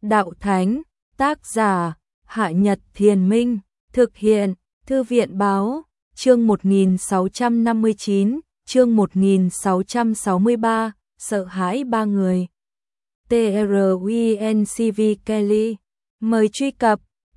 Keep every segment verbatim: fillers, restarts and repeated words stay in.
Đạo Thánh, tác giả, Hạ Nhật Thiền Minh, thực hiện, Thư viện Báo, chương một nghìn sáu trăm năm mươi chín, chương một nghìn sáu trăm sáu mươi ba, sợ hãi ba người. truencv Kelly, mời truy cập,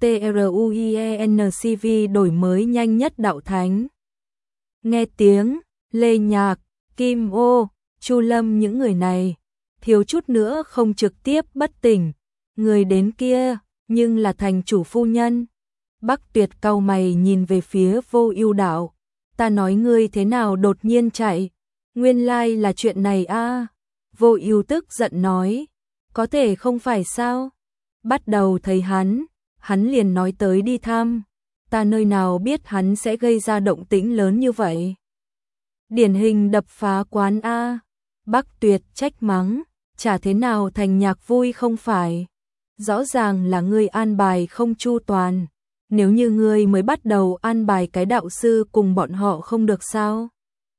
truencv đổi mới nhanh nhất Đạo Thánh. Nghe tiếng, Lê Nhạc, Kim Ô, Chu Lâm những người này, thiếu chút nữa không trực tiếp bất tỉnh, người đến kia, nhưng là thành chủ phu nhân. Bắc Tuyệt cau mày nhìn về phía Vô Ưu Đạo, ta nói ngươi thế nào đột nhiên chạy, nguyên lai là chuyện này a. Vô Ưu tức giận nói, có thể không phải sao? Bắt đầu thấy hắn, hắn liền nói tới đi thăm, ta nơi nào biết hắn sẽ gây ra động tĩnh lớn như vậy. Điển hình đập phá quán a. Bắc Tuyệt trách mắng, chả thế nào thành nhạc vui không phải. Rõ ràng là ngươi an bài không chu toàn, nếu như ngươi mới bắt đầu an bài cái đạo sư cùng bọn họ không được sao?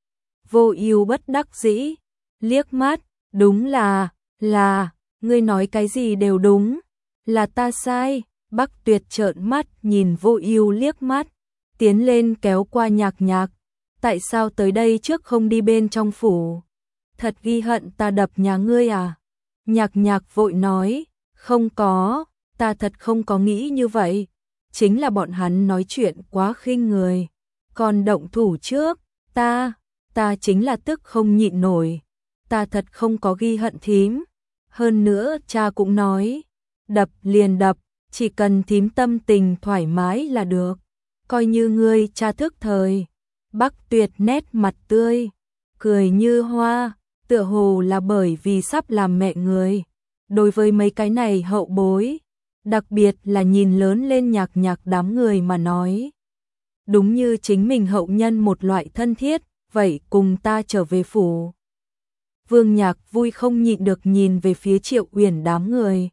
Vô Ưu bất đắc dĩ, liếc mắt, đúng là, là, ngươi nói cái gì đều đúng, là ta sai. Bắc Tuyệt trợn mắt nhìn Vô Ưu liếc mắt, tiến lên kéo qua Nhạc Nhạc, tại sao tới đây trước không đi bên trong phủ? Thật ghi hận ta đập nhà ngươi à? Nhạc Nhạc vội nói, không có, ta thật không có nghĩ như vậy, chính là bọn hắn nói chuyện quá khinh người, còn động thủ trước, ta, ta chính là tức không nhịn nổi, ta thật không có ghi hận thím, hơn nữa cha cũng nói, đập liền đập, chỉ cần thím tâm tình thoải mái là được, coi như ngươi cha thức thời. Bắc Tuyệt nét mặt tươi, cười như hoa, tựa hồ là bởi vì sắp làm mẹ người. Đối với mấy cái này hậu bối, đặc biệt là nhìn lớn lên Nhạc Nhạc đám người mà nói, đúng như chính mình hậu nhân một loại thân thiết, vậy cùng ta trở về phủ. Vương Nhạc vui không nhịn được nhìn về phía Triệu Uyển đám người.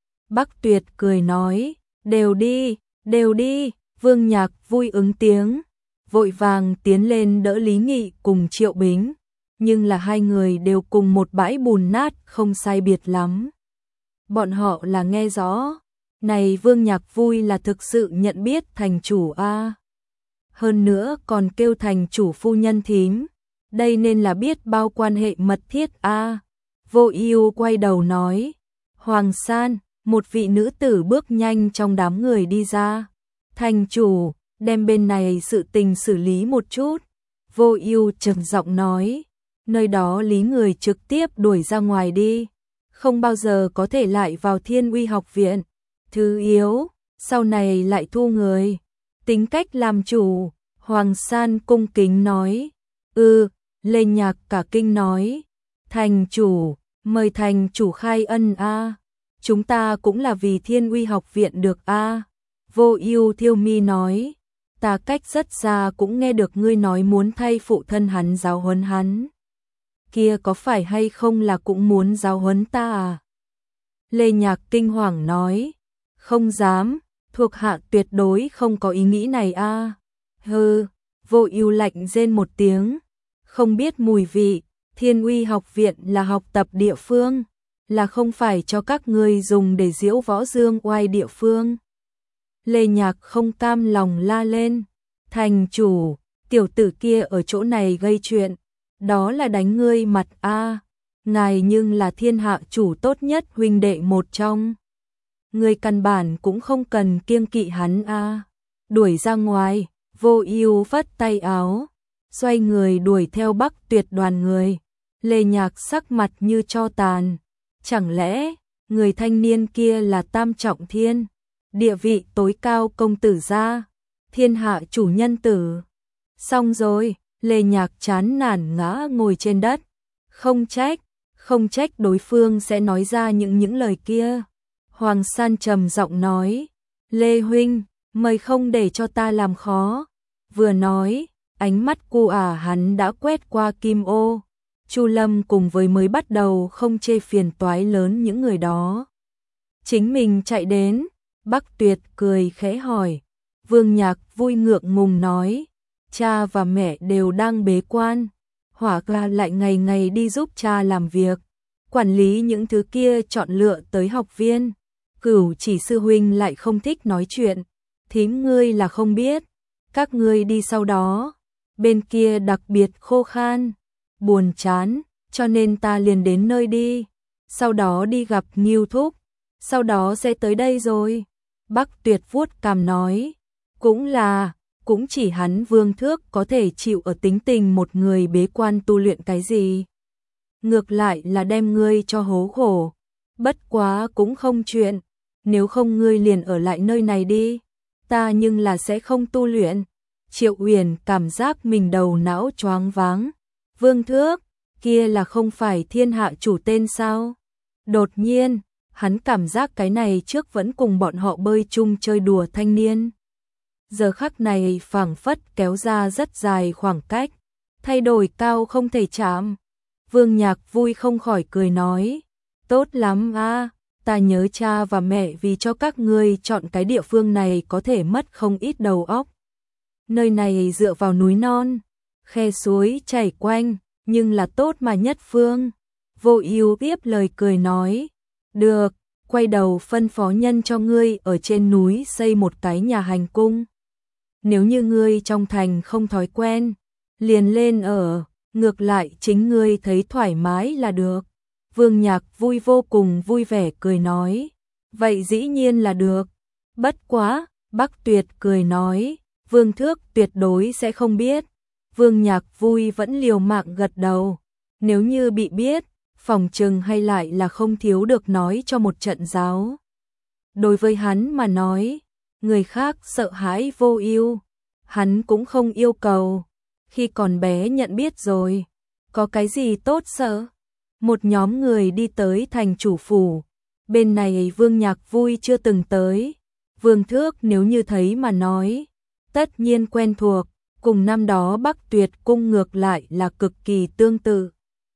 Bắc Tuyệt cười nói, đều đi, đều đi. Vương Nhạc vui ứng tiếng, vội vàng tiến lên đỡ Lý Nghị cùng Triệu Bính, nhưng là hai người đều cùng một bãi bùn nát không sai biệt lắm. Bọn họ là nghe rõ, này Vương Nhạc vui là thực sự nhận biết thành chủ a. Hơn nữa còn kêu thành chủ phu nhân thím, đây nên là biết bao quan hệ mật thiết a. Vô Ưu quay đầu nói, Hoàng San, một vị nữ tử bước nhanh trong đám người đi ra. Thành chủ, đem bên này sự tình xử lý một chút. Vô Ưu trầm giọng nói, nơi đó lý người trực tiếp đuổi ra ngoài đi, không bao giờ có thể lại vào Thiên Uy học viện. Thứ yếu, sau này lại thu người. Tính cách làm chủ, Hoàng San cung kính nói. Ừ, Lê Nhạc cả kinh nói, thành chủ, mời thành chủ khai ân a. Chúng ta cũng là vì Thiên Uy học viện được a. Vô Ưu thiêu mi nói, ta cách rất xa cũng nghe được ngươi nói muốn thay phụ thân hắn giáo huấn hắn. Kia có phải hay không là cũng muốn giáo huấn ta à? Lê Nhạc kinh hoàng nói, không dám, thuộc hạ tuyệt đối không có ý nghĩ này a. Hừ, Vô Ưu lạnh rên một tiếng, không biết mùi vị, Thiên Uy học viện là học tập địa phương, là không phải cho các ngươi dùng để diễu võ dương oai địa phương. Lê Nhạc không cam lòng la lên, thành chủ, tiểu tử kia ở chỗ này gây chuyện, đó là đánh ngươi mặt a. Ngài nhưng là thiên hạ chủ tốt nhất huynh đệ một trong, ngươi căn bản cũng không cần kiêng kỵ hắn a. Đuổi ra ngoài. Vô Ưu phất tay áo, xoay người đuổi theo Bắc Tuyệt đoàn người. Lê Nhạc sắc mặt như tro tàn, chẳng lẽ người thanh niên kia là Tam Trọng Thiên, địa vị tối cao công tử gia, thiên hạ chủ nhân tử? Xong rồi, Lê Nhạc chán nản ngã ngồi trên đất, không trách, không trách đối phương sẽ nói ra những những lời kia. Hoàng San trầm giọng nói, Lê huynh, mời không để cho ta làm khó. Vừa nói, ánh mắt cu ả hắn đã quét qua Kim Ô, Chu Lâm cùng với mới bắt đầu không chê phiền toái lớn những người đó. Chính mình chạy đến, Bắc Tuyệt cười khẽ hỏi. Vương Nhạc vui ngượng ngùng nói, cha và mẹ đều đang bế quan, hoặc là lại ngày ngày đi giúp cha làm việc, quản lý những thứ kia chọn lựa tới học viên. Cửu Chỉ sư huynh lại không thích nói chuyện, thím ngươi là không biết, các ngươi đi sau đó, bên kia đặc biệt khô khan, buồn chán, cho nên ta liền đến nơi đi, sau đó đi gặp Ngưu Thúc, sau đó sẽ tới đây rồi. Bắc Tuyệt vuốt cằm nói, cũng là, cũng chỉ hắn Vương Thước có thể chịu ở tính tình một người bế quan tu luyện cái gì. Ngược lại là đem ngươi cho hố khổ, bất quá cũng không chuyện, nếu không ngươi liền ở lại nơi này đi, ta nhưng là sẽ không tu luyện. Triệu Uyển cảm giác mình đầu não choáng váng, Vương Thước, kia là không phải thiên hạ chủ tên sao? Đột nhiên, hắn cảm giác cái này trước vẫn cùng bọn họ bơi chung chơi đùa thanh niên. Giờ khắc này phảng phất kéo ra rất dài khoảng cách, thay đổi cao không thể chạm. Vương Nhạc vui không khỏi cười nói, tốt lắm a, ta nhớ cha và mẹ vì cho các ngươi chọn cái địa phương này có thể mất không ít đầu óc. Nơi này dựa vào núi non, khe suối chảy quanh, nhưng là tốt mà nhất phương. Vô Ưu tiếp lời cười nói, được, quay đầu phân phó nhân cho ngươi ở trên núi xây một cái nhà hành cung. Nếu như ngươi trong thành không thói quen, liền lên ở, ngược lại chính ngươi thấy thoải mái là được. Vương Nhạc vui vô cùng vui vẻ cười nói, vậy dĩ nhiên là được. Bất quá, Bắc Tuyệt cười nói, Vương Thước tuyệt đối sẽ không biết. Vương Nhạc vui vẫn liều mạng gật đầu, nếu như bị biết, phòng trừng hay lại là không thiếu được nói cho một trận giáo. Đối với hắn mà nói, người khác sợ hãi Vô Ưu, hắn cũng không yêu cầu, khi còn bé nhận biết rồi, có cái gì tốt sợ. Một nhóm người đi tới thành chủ phủ, bên này Vương Nhạc vui chưa từng tới, Vương Thước nếu như thấy mà nói, tất nhiên quen thuộc, cùng năm đó Bắc Tuyệt cung ngược lại là cực kỳ tương tự.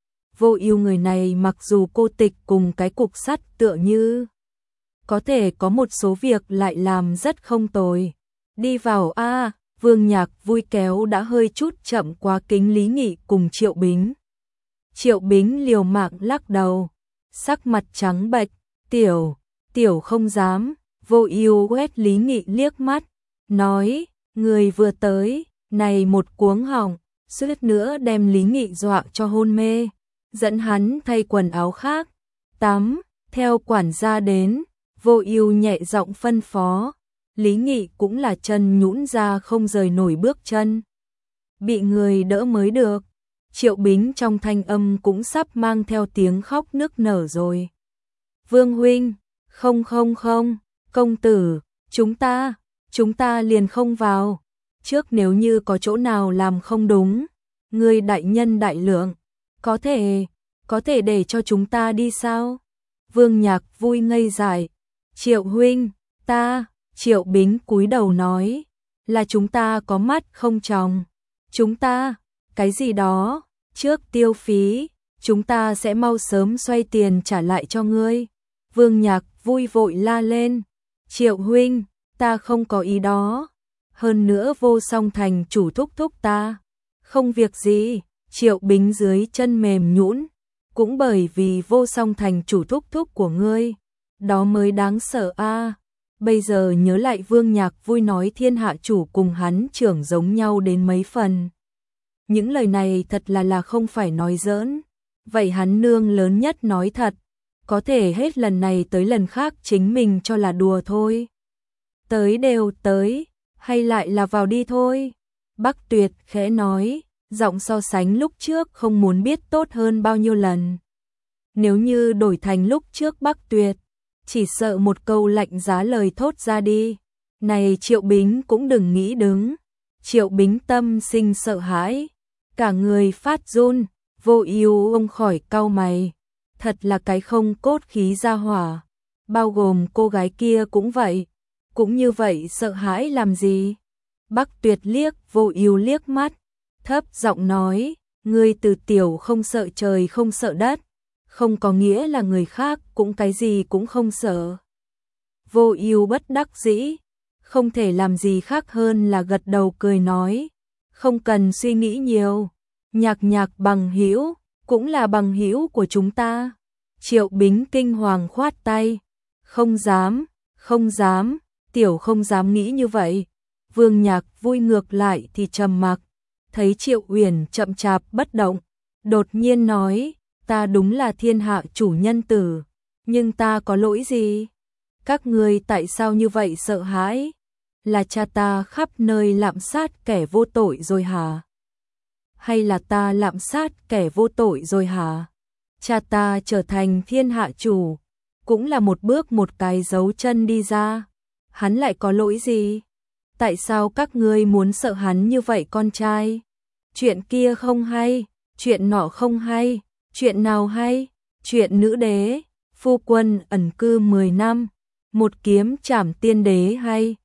Vô Ưu người này mặc dù cô tịch cùng cái cục sắt tựa như, có thể có một số việc lại làm rất không tồi. Đi vào a, Vương Nhạc vui kéo đã hơi chút chậm qua kính Lý Nghị cùng Triệu Bính. Triệu Bính liều mạng lắc đầu, sắc mặt trắng bệch, "Tiểu, tiểu không dám." Vô Ưu quét Lý Nghị liếc mắt, nói, "Người vừa tới, này một cuống họng, suýt nữa đem Lý Nghị dọa cho hôn mê." Dẫn hắn thay quần áo khác, tắm, theo quản gia đến, Vô Ưu nhẹ giọng phân phó. Lý Nghị cũng là chân nhũn ra không rời nổi bước chân, bị người đỡ mới được. Triệu Bính trong thanh âm cũng sắp mang theo tiếng khóc nức nở rồi. "Vương huynh, không không không, công tử, chúng ta, chúng ta liền không vào. Trước nếu như có chỗ nào làm không đúng, ngươi đại nhân đại lượng, có thể, có thể để cho chúng ta đi sao?" Vương Nhạc vui ngây dại, "Triệu huynh, ta..." Triệu Bính cúi đầu nói, "Là chúng ta có mắt không tròng. Chúng ta, cái gì đó, trước tiêu phí, chúng ta sẽ mau sớm xoay tiền trả lại cho ngươi." Vương Nhạc vui vội la lên, "Triệu huynh, ta không có ý đó. Hơn nữa Vô Song thành chủ thúc thúc ta. Không việc gì." Triệu Bính dưới chân mềm nhũn, "Cũng bởi vì Vô Song thành chủ thúc thúc của ngươi, đó mới đáng sợ a." Bây giờ nhớ lại Vương Nhạc vui nói thiên hạ chủ cùng hắn trưởng giống nhau đến mấy phần. Những lời này thật là là không phải nói giỡn. Vậy hắn nương lớn nhất nói thật, có thể hết lần này tới lần khác chính mình cho là đùa thôi. "Tới đều tới, hay lại là vào đi thôi." Bắc Tuyệt khẽ nói, giọng so sánh lúc trước không muốn biết tốt hơn bao nhiêu lần. Nếu như đổi thành lúc trước Bắc Tuyệt, chỉ sợ một câu lạnh giá lời thốt ra đi. Này Triệu Bính cũng đừng nghĩ đứng. Triệu Bính tâm sinh sợ hãi, cả người phát run. Vô Ưu ông khỏi cau mày, thật là cái không cốt khí gia hỏa. Bao gồm cô gái kia cũng vậy, cũng như vậy sợ hãi làm gì? Bắc Tuyệt liếc Vô Ưu liếc mắt, thấp giọng nói, "Ngươi từ tiểu không sợ trời không sợ đất, không có nghĩa là người khác cũng cái gì cũng không sợ." Vô Ưu bất đắc dĩ, không thể làm gì khác hơn là gật đầu cười nói, "Không cần suy nghĩ nhiều, Nhạc Nhạc bằng hữu, cũng là bằng hữu của chúng ta." Triệu Bính kinh hoàng khoát tay, Không dám, không dám, tiểu không dám nghĩ như vậy. Vương Nhạc vui ngược lại thì trầm mặc, thấy Triệu Uyển chậm chạp bất động, đột nhiên nói, ta đúng là thiên hạ chủ nhân tử, nhưng ta có lỗi gì? Các ngươi tại sao như vậy sợ hãi? Là cha ta khắp nơi lạm sát kẻ vô tội rồi hả? Hay là ta lạm sát kẻ vô tội rồi hả? Cha ta trở thành thiên hạ chủ, cũng là một bước một cái dấu chân đi ra. Hắn lại có lỗi gì? Tại sao các ngươi muốn sợ hắn như vậy con trai? Chuyện kia không hay, chuyện nọ không hay, chuyện nào hay? Chuyện nữ đế, phu quân ẩn cư mười năm, một kiếm trảm tiên đế hay?